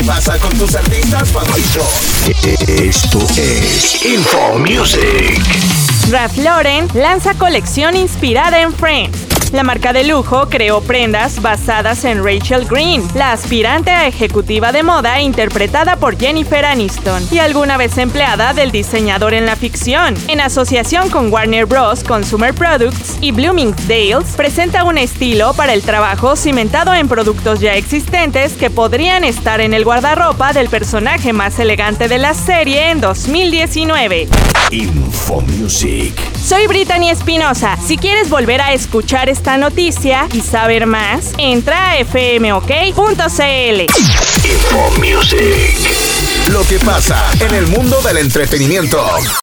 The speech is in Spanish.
que pasa con tus artistas favoritos. Esto es Info Music. Ralph Lauren lanza colección inspirada en Friends. La marca de lujo creó prendas basadas en Rachel Green, la aspirante a ejecutiva de moda interpretada por Jennifer Aniston y alguna vez empleada del diseñador en la ficción. En asociación con Warner Bros. Consumer Products y Bloomingdale's, presenta un estilo para el trabajo cimentado en productos ya existentes que podrían estar en el guardarropa del personaje más elegante de la serie en 2019. Info Music. Soy Brittany Espinosa. Si quieres volver a escuchar esta noticia y saber más, entra a fmok.cl. Info Music. Lo que pasa en el mundo del entretenimiento.